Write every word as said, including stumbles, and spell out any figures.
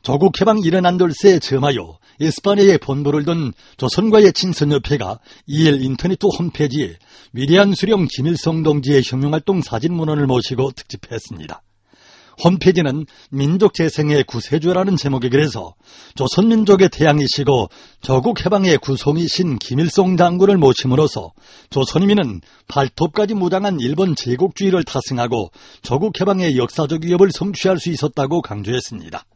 조국 해방 일흔한돌세에 점하여 에스파냐에 본부를 둔 조선과의 친선협회가 이일 인터넷 홈페이지에 위대한 수령 김일성 동지의 혁명활동 사진문헌을 모시고 특집했습니다. 홈페이지는 민족재생의 구세주라는 제목에 그래서 조선민족의 태양이시고 조국 해방의 구송이신 김일성 장군을 모심으로써 조선인민은 발톱까지 무장한 일본 제국주의를 타승하고 조국 해방의 역사적 위협을 성취할 수 있었다고 강조했습니다.